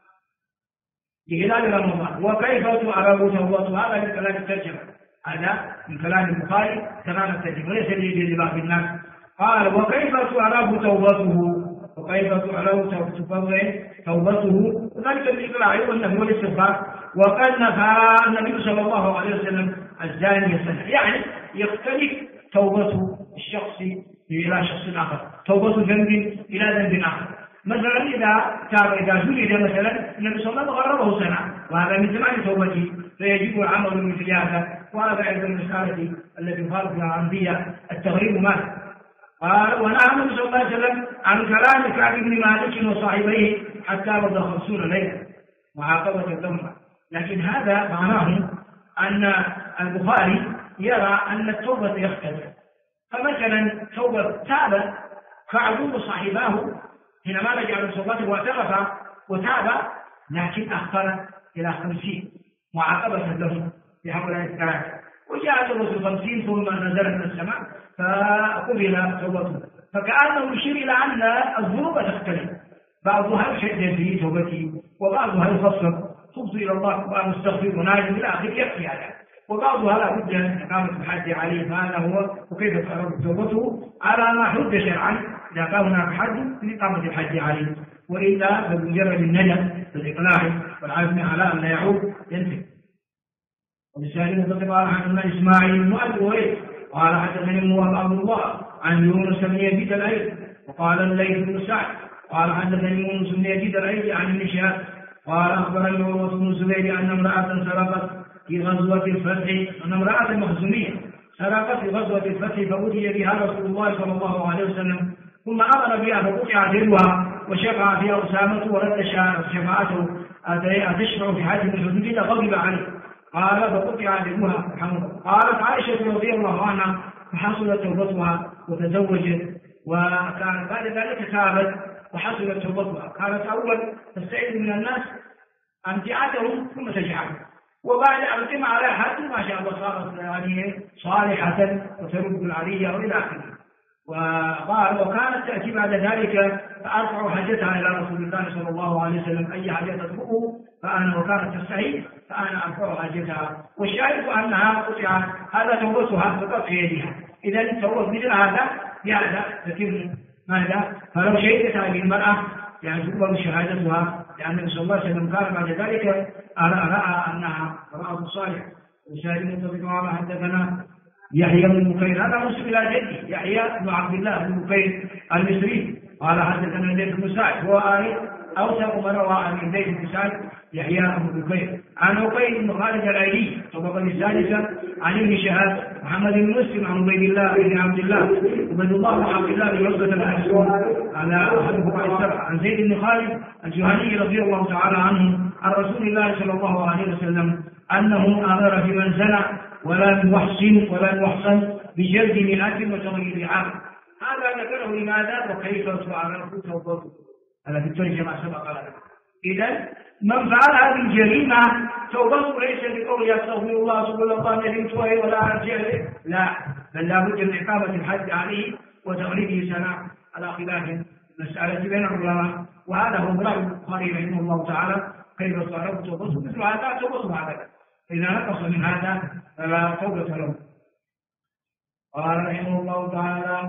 لهلال رمضان. وكيف تعرف توبته؟ هذا من كلام الترجمة، هذا من كلام البخاري تمام الترجمة وليس لبعض الناس. قال وكيف تعرف توبته؟ وكيف تعرف توبته؟ وذلك الإقلاع أنه هو الاستغفار. وقد نفى النبي صلى الله عليه وسلم الزاني السنة، يعني يختلف توبة الشخص إلى شخص آخر، توبة ذنب إلى ذنب آخر. مثلا إذا جلد مثلا النبي صلى الله عليه وسلم غربه سنة، وهذا من زمان توبته، فيجب العمل مثل هذا. وهذا أيضا المسألة التي قال فيها الأنبياء التغريب مال. قال ونهى النبي صلى الله عليه وسلم عن كلام كعب بن مالك وصاحبيه حتى مضى 50 ليلة معاقبة الذنب. لكن هذا معناه أن البخاري يرى أن التوبة يختلف. فمثلا توبة تاب كعب وصاحباه حينما رجع من صلاته واعترف وتاب، لكن أخر إلى 50 معاقبة لهم بهؤلاء الثلاثة. وجاءت الرسل 50 ثم نزل من السماء فقبل توبته. فكأنه يشير إلى أن الذنوب تختلف، بعضها يشدد في توبته وبعضها يفصل تبت إلى الله ومستغفر وناجم إلى آخره يكفي هذا، وبعضها لا بد من إقامة الحد عليه. فهذا هو وكيف تعرف توبته على ما حد شرعا إذا كان هناك حد لإقامة الحد عليه، وإلا بمجرد الندم بالإقلاع والعزم على أن لا يعود ينتهي. وبسالم تطلب على حدثنا إسماعيل بن أبي ويس قال حدثني موهب عبد الله عن يونس بن يزيد الأيلي وقال الليث بن سعد قال حدثني يونس بن يزيد الأيلي عن ابن شهاب قال أخبرني عروة بن الزبير أن امرأة سرقت في غزوة الفتح، أن امرأة مخزومية سرقت في غزوة الفتح فأتي بها رسول الله صلى الله عليه وسلم ثم أمر بها فقطع يدها وشفع فيها أسامة ورد شفاعته أتشفع في حد من حدودنا غضب عليه قال فقطع يدها. قالت عائشة رضي الله عنها فحصلت توبتها وتزوجت، وكان بعد ذلك تابت وحصلت توبتها. كانت أول تستعيد من الناس أمتعتهم ثم تجعلهم، وبعد أن تم على حد ما شاء الله صارت يعني صالحة وترد العلية وإلى آخره. وقال وكانت تأتي بعد ذلك فأرفع حاجتها إلى رسول الله صلى الله عليه وسلم أي حاجة تطلبه فأنا، وكانت تستحي فأنا أرفع حاجتها. والشاهد أنها قطع هذا توبتها بقطع يدها. إذا توبت مثل هذا بهذا تتم ماذا؟ فلو شهدت هذه المرأة يعني تقبل شهادتها، لأن النبي صلى الله عليه وسلم كان بعد ذلك رأى أنها امرأة صالحة. وشاهد متفق على حدثنا يحيى بن بكير هذا مسلم إلى جدي يحيى بن عبد الله بن بكير المصري قال حدثنا الليث بن سعد هو أوثق من روى عن الليث بن سعد يحيى بن بكير عن عقيل بن خالد الأيلي طبقة الثالثة عن ابن شهاب محمد بن مسلم عن عبيد الله بن عبد الله عبيد الله بن عبد الله بن عتبة الأسود على أحد فقهاء السبعة عن زيد بن خالد الجهني رضي الله تعالى عنه عن رسول الله صلى الله عليه وسلم أنه أمر في من زنى ولا يحصن بجلد 100 وتغيير عام. هذا ذكره لماذا وكيف تعرف توبته؟ هذا في الترجمة سبق لنا. إذا من فعل هذه الجريمة توبته ليس بقول يستغفر الله سبحانه وتعالى ندمت ولا أرجع له، لا، بل لا بد من إقامة الحد عليه وتغريبه سنة على خلاف المسألة بين العلماء. وهذا هو رأي البخاري رحمه الله تعالى كيف تعرف توبته. مثل هذا توبته هذا إذا نقص من هذا فلا توبة له. قال رحمه الله تعالى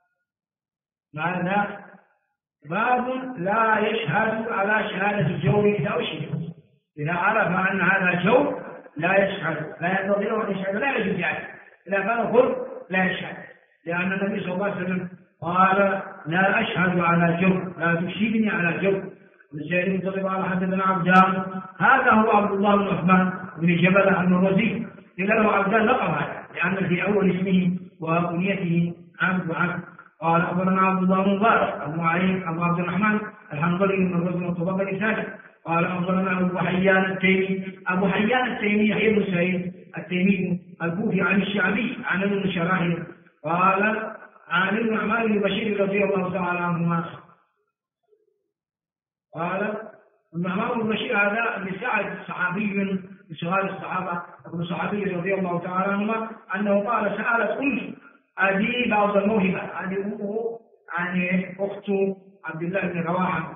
ماذا؟ باب لا يشهد على شهادة الجور إذا أشهد. إذا عرف أن هذا جور لا يشهد، لا يستطيع أن يشهد، لا يجوز يعني. إذا كان ظلم لا يشهد، لأن النبي صلى الله عليه وسلم قال لا أشهد على جور، لا تشهدني على جور. والشاهد منطبق على حدثنا عبدان هذا هو عبد الله بن عثمان بن جبل المروزي، إلا له عبدان لقب هذا لأن في أول اسمه وكنيته عبد. قال أخبرنا عبد الله بن مبارك أبو معين أبو عبد الرحمن الحنظلي من الرجل والطبقة الثالث. قال أخبرنا أبو حيان التيمي يحيى بن سعيد التيمي الكوفي عن الشعبي عن ابن شراحيل قال عن ابن عمار بن بشير رضي الله تعالى عنهما قال ابن عمار بن بشير هذا ابن سعد صحابي من صغار الصحابة ابن صحابي رضي الله تعالى عنهما أنه قال سألت أمي أبي بعض الموهبة عن أمه عن أخت عبد الله بن رواحة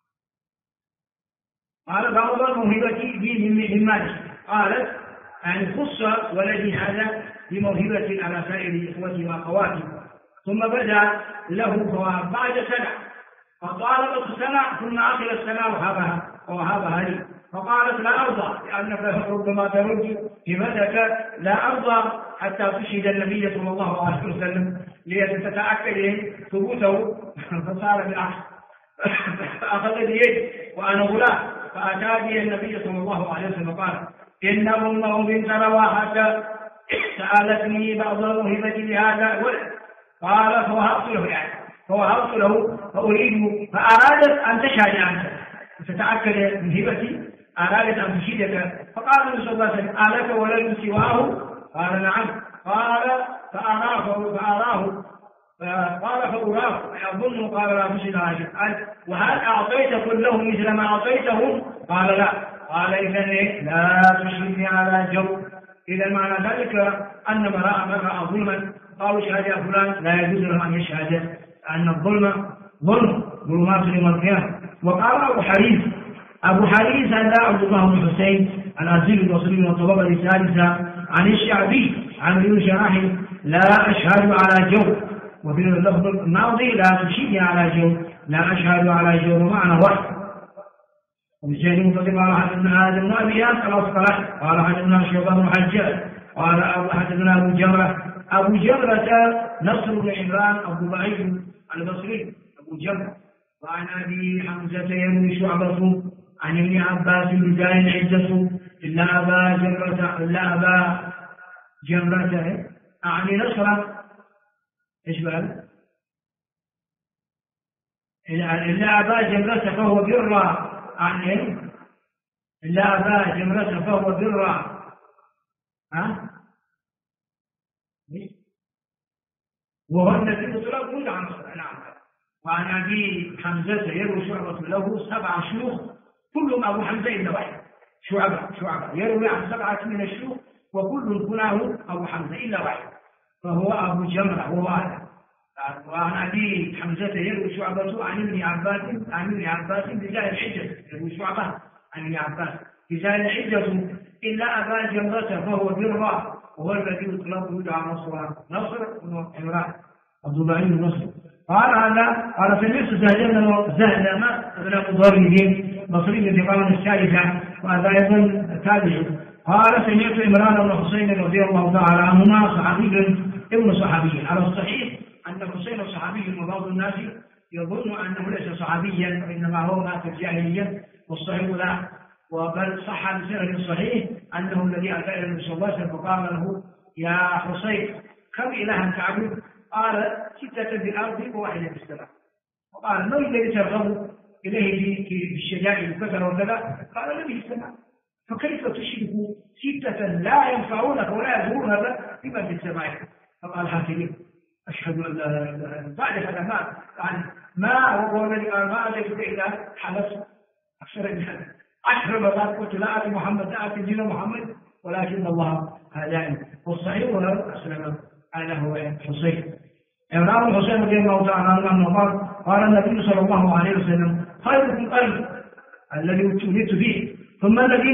قال بعض الموهبة بي من مالي قالت يعني خص ولدي هذا بموهبة على سائر إخوتي وأخواتي ثم بدأ له بعد سنة فطالبت سنة ثم آخر السنة وهبها لي فقالت لا أرضى لأنك ربما ترد هبتك لا أرضى حتى تشهد النبي صلى الله عليه وسلم لتتأكد ثبوته فصار بالعكس فأخذ بيدي وأنا غلام، فأتاني النبي صلى الله عليه وسلم قال: إن أمه بنت رواحة سألتني بعض موهبتي لهذا الولد، قال فوهبت له فأريد، فأرادت أن تشهد عنك فتتأكد من هبتي، أرادت أن تشهدك، فقال النبي صلى الله عليه وسلم: ألك ولد سواه؟ قال: نعم. قال: فأراه فأظن. قال: لا تشهد على. وهل أعطيت كله مثل ما أعطيته؟ قال: لا. قال: إذن لا تشهدني على جو. إذا معنى ذلك أن من رأى ظلما قالوا: شهد يا فلان، لا يجوز له أن يشهد، أن الظلم ظلمات يوم القيامة. وقال أبو حريث هذا عبد الله بن حسين الأزيل البصري والطبقة الثالثة عن الشعبي عن ابن شراح: لا أشهد على جو. وفي اللفظ الماضي: لا تشهد على جو، لا أشهد على جو بمعنى واحد. وبالشهد مطلق قال: حدثنا آدم بن أبي ياس الأصقلاني قال: حدثنا شعبة بن الحجاج قال: حدثنا أبو جمرة نصر بن عمران الضبعي البصري أبو جمرة. وعن أبي حمزة يروي شعبة عن ابن عباس بزال عدة إلا أبا جمرة أعني نصرا. إيش بعد؟ إلا أبا جمرة فهو برا عني، إلا أبا جمرة فهو برا. وهو الذي يطلق كل عن نصر. نعم. وعن أبي حمزة يروي شعبة له 7 شيوخ كلهم أبو حمزة إلا واحد. شعبة يروي عن 7 من الشيوخ وكل كناه أبو حمزة إلا واحد، فهو أبو جمرة وهو هذا. وعن أبي حمزة يروي شعبة عن ابن عباس بزال الحجة، يروي شعبة عن ابن عباس بزال الحجة إلا أبا جمرة فهو برا، وهو الذي يطلق يدعى نصر بن عمران الضبعي النصر. قال سمعت زهلم بن مضرب بصري في القرن الثالثة، وهذا أيضا تابعي. قال: سمعت عمران بن حسين رضي الله تعالى عنهما صحابي ابن صحابي. على الصحيح أن حسين صحابي، وبعض الناس يظن أنه ليس صحابيا وإنما هو مات الجاهلية، والصحيح لا. وبل صح بسند الصحيح أنه الذي أتى إلى النبي صلى الله عليه وسلم فقال له: يا حسين كم إلها تعبد؟ قال: 6 في الأرض و1 في السماء. وقال: ما الذي ترغب إليه في الشجاع وكذا وكذا؟ قال: الذي في السماء. فكيف تشرك 6 لا ينفعونك ولا يضرونك بما في السماء؟ فقال: هكذا أشهد أن لا إله إلا الله. بعد هذا ما هو الذي قال: ما أتيت إلا حلفت أكثر من هذا 10 مرات قلت: لا أتي محمد، لا أتي دين محمد، ولكن الله هداني. والصحيح ولا أسلم أنا هو حسين. عمران بن حسين رضي الله تعالى عنه قال النبي صلى الله عليه وسلم: خيركم القلب الذي ولدت فيه، ثم الذين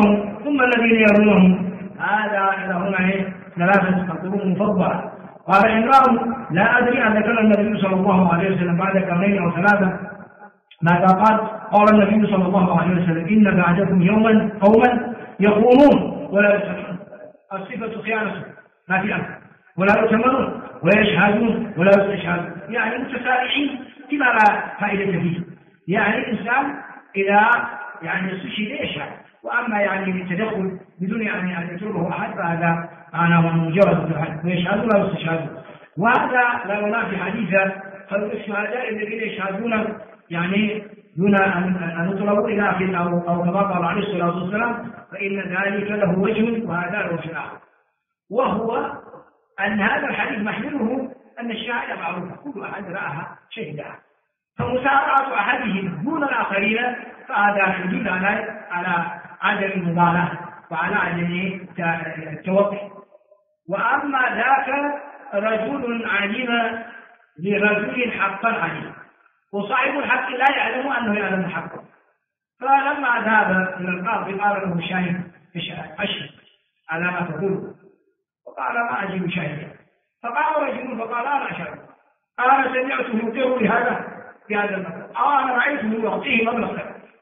يرونهم. هذا إلى هنا 3 قرون مفضلة. قال عمران: لا أدري أن ذكر النبي صلى الله عليه وسلم بعد 2 أو 3 ماذا قال النبي صلى الله عليه وسلم: إن بعدكم يوما قوما يخونون ولا يسمعون. الصفة خيانة ما في أمر، ولا يؤتمنون ويشهدون ولا يستشهدون، يعني متسارعين فيما لا فائدة فيه. يعني الإنسان إذا استشهد يشهد، وأما التدخل بدون أن يتركه أحد فهذا معناه مجرد الحد، ويشهدون ولا يستشهدون. وهذا لا ينافي حديث الشهداء الذين يشهدون دون أن يطلبوا إلى آخر أو كما قال عليه الصلاة والسلام: فإن ذلك له وجه وهذا له وجه آخر. وهو أن هذا الحديث محمله أن الشهادة معروفة، كل أحد رآها شهدها، فمسارعة أحدهم دون الآخرين فهذا يدل على عدم المبالاة وعلى عدم التوقف. وأما ذاك رجل علم لرجل حقا عليم، وصاحب الحق لا يعلم أنه يعلم الحق، فلما ذهب إلى القاضي قال له: شاهد أشهد على ما تقول. فقال: ما أجيب شاهدا. فقال رجل فقال: أنا أشهد، أنا سمعته يقر بهذا المبلغ، أو أنا رأيته يعطيه مبلغ.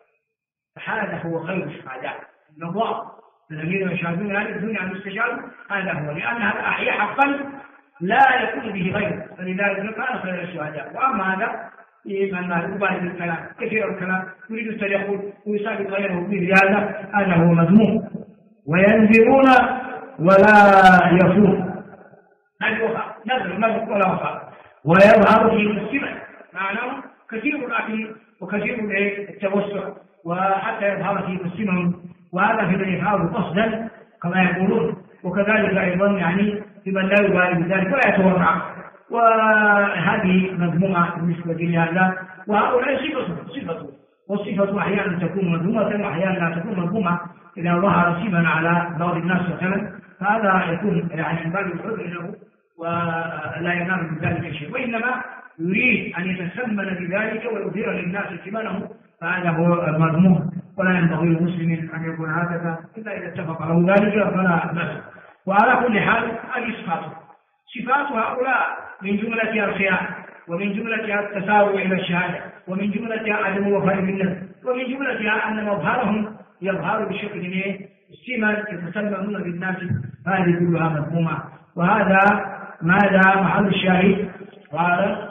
هذا هو خير الشهداء من الله الذين يشهدون هذه الدنيا عن الاستشهاد. هذا هو، لأن هذا أحياء حقا لا يكون به غيره، فلذلك كان خير الشهداء. وأما هذا أنه يبالغ بالكلام كثير الكلام يريد التدخل ويسابق غيره بزيادة، هذا هو مذموم. وينذرون ولا يفون، هذا وفاء، نذر ولا وفاء. ويظهر فيه السمع، معناه كثير الأكل وكثير التوسع، وحتى يظهر فيه السمع، وهذا في من يفعله قصدا كما يقولون، وكذلك أيضا يعني في من لا يبالي بذلك ولا يتورع، وهذه مذمومة بالنسبة لهذا. وهؤلاء صفة، والصفة أحيانا تكون مذمومة وأحيانا لا تكون مذمومة. إذا ظهر سما على بعض الناس مثلا فهذا يكون يعني من باب العذر له ولا ينال من ذلك شيء، وإنما يريد أن يتسمن بذلك ويظهر للناس ثمنه، فهذا هو المذموم. ولا ينبغي للمسلم أن يكون هكذا إلا إذا اتفق له ذلك فلا بأس. وعلى كل حال هذه صفات هؤلاء من جملتها الخيانة، ومن جملتها التسارع إلى الشهادة، ومن جملتها عدم الوفاء بالنذر، ومن جملتها أن مظهرهم يظهر بشكل السمن يتسمعون بالناس، هذه كلها مذمومة. وهذا ماذا محل الشاهد؟ قال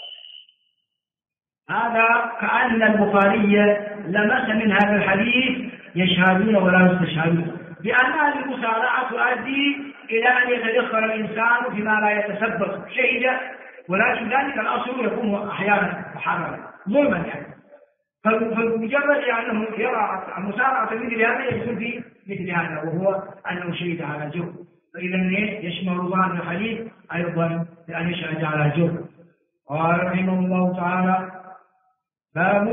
هذا كأن البخاري لمس من هذا الحديث يشهدون ولا يستشهدون، بأن المسارعة تؤدي إلى أن يتدخل الإنسان فيما لا يتسبب شهيدا، ولكن ذلك الأصل يكون أحيانا محرما ظلما يعني. فمجرد أنه يرى المسارعة مثل هذا يدخل في مثل هذا، وهو أنه شهد على جرم. فإذا يشمل الله الحديث أيضا بأن يشهد على جرم. قال رحمه الله تعالى باب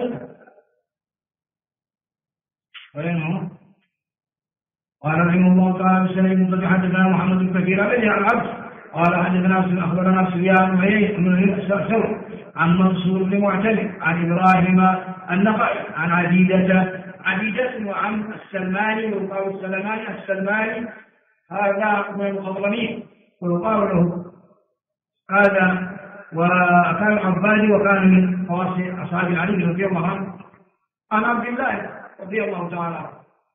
قال رحمه الله تعالى بسند قد حدثنا محمد بن كثير بن العبد قال حدثنا أخبرنا سفيان بن ثور عن منصور بن معتمر عن إبراهيم النخعي عن عبيدة وعن السلماني، ويقال السلماني هذا من المخضرمين ويقال له هذا، وكان عبادي وكان من خواص أصحاب علي رضي الله عنه، عن عبد الله رضي الله تعالى عنه.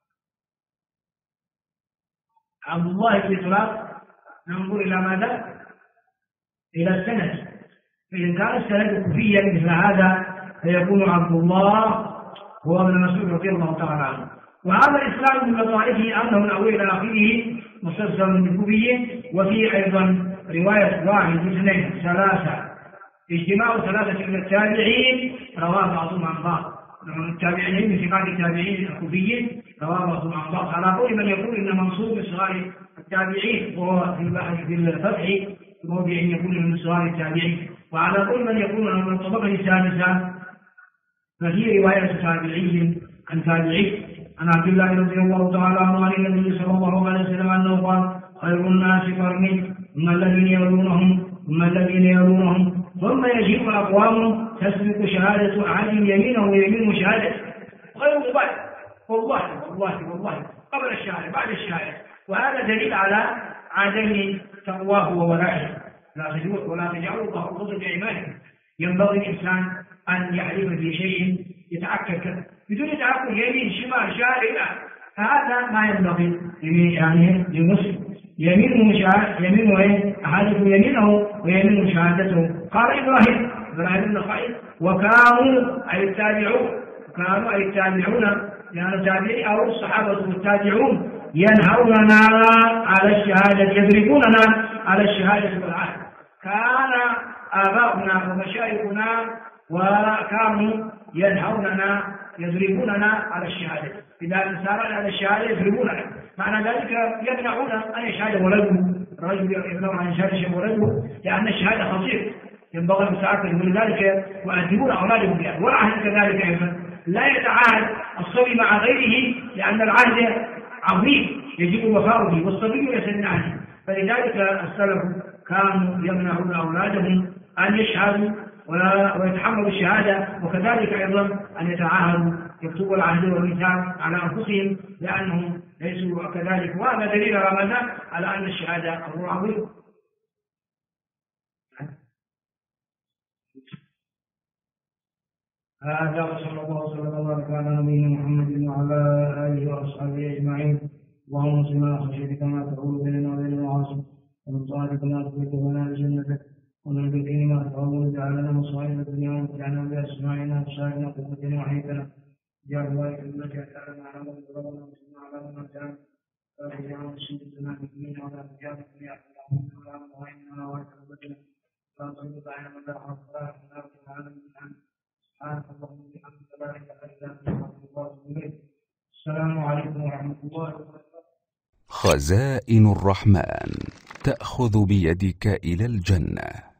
عبد الله بن سلام ننظر إلى ماذا؟ إلى السند، فإن كان السند كوفيا مثل هذا فيكون عبد الله هو ابن مسعود رضي الله تعالى عنه. وهذا الإسلام من لطائفه أنه من أول إلى آخره مسلسل من كوفي، وفي أيضا رواية واحد اثنين ثلاثة اجتماع ثلاثة من التابعين رواه بعضهم عن بعض، التابعين من ثقات التابعين الكوفيين رواه بعضهم عن بعض، على قول من يقول إن منصور من صغار التابعين، وهو في الفتح في موضع يقول من صغار التابعين، وعلى قول من يقول أنه من الطبقة الثالثة، فهي رواية تابعي عن تابعي. عن عبد الله رضي الله تعالى عنه عن النبي صلى الله عليه وسلم أنه قال خير الناس قرني ثم الذين يلونهم ثم يجيء أقوام تسبق شهادة أحدهم يمينه ويمين شهادته، غير مبالغ والله قبل الشهادة بعد الشهادة. وهذا دليل على عدم تقواه وورعه، ولا تجعلوا الله الرضا بإيمانكم. ينبغي الإنسان أن يحلف في شيء يتأكد بدون تعقل يمين شمال شهادة، فهذا ما ينبغي يعني للمسلم. يمينه أحدكم يمينه ويمين شهادته. قال إبراهيم النخعي وكانوا أي التابعون يعني التابعين أو الصحابة والتابعون ينهوننا على الشهادة، يضربوننا على الشهادة والعهد. كان آباؤنا ومشايخنا وكانوا ينهوننا يضربوننا على الشهادة، إذا انسارنا على الشهادة يضربوننا، معنى ذلك يمنعون أن يشهد ولده، الرجل يمنعون أن يشهد ولده لأن الشهادة خطير، ينبغي المساعدة لذلك ويؤدبون أولادهم بها. والعهد كذلك أيضا لا يتعاهد الصبي مع غيره لأن العهد عظيم يجب الوفاء به، والصبي يسن عنه. فلذلك السلف كانوا يمنعون أولادهم أن يشهدوا ويتحملوا الشهادة، وكذلك أيضا أن يتعاهدوا يكتبوا العهد والميثاق على أنفسهم لأنهم ليسوا كذلك. وهذا دليل على ماذا؟ على أن الشهادة أمر عظيم. هذا وصلى الله وسلم وبارك على نبينا محمد وعلى آله وأصحابه أجمعين. اللهم صل على خشيتك ما تقول بيننا وبين المعاصي ومن طاعتك ما تبلغنا جنتك ومن ذكرنا فأول جعلنا مصائب الدنيا ومتعنا بأسماعنا وأبصارنا وقوتنا وحيتنا جعل ذلك لك أتعلم على من ضربنا وسمع على من كان فأجعل مصيبتنا في الدين ولا تجعل الدنيا اللهم ولا مغينا ولا تربتنا لا تسلط علينا من لا حرف ولا تنام على من سبحانك اللهم وبحمدك لا إله إلا أنت أستغفرك وأتوب إليك. السلام عليكم ورحمة الله وبركاته. خزائن الرحمن تأخذ بيدك إلى الجنة.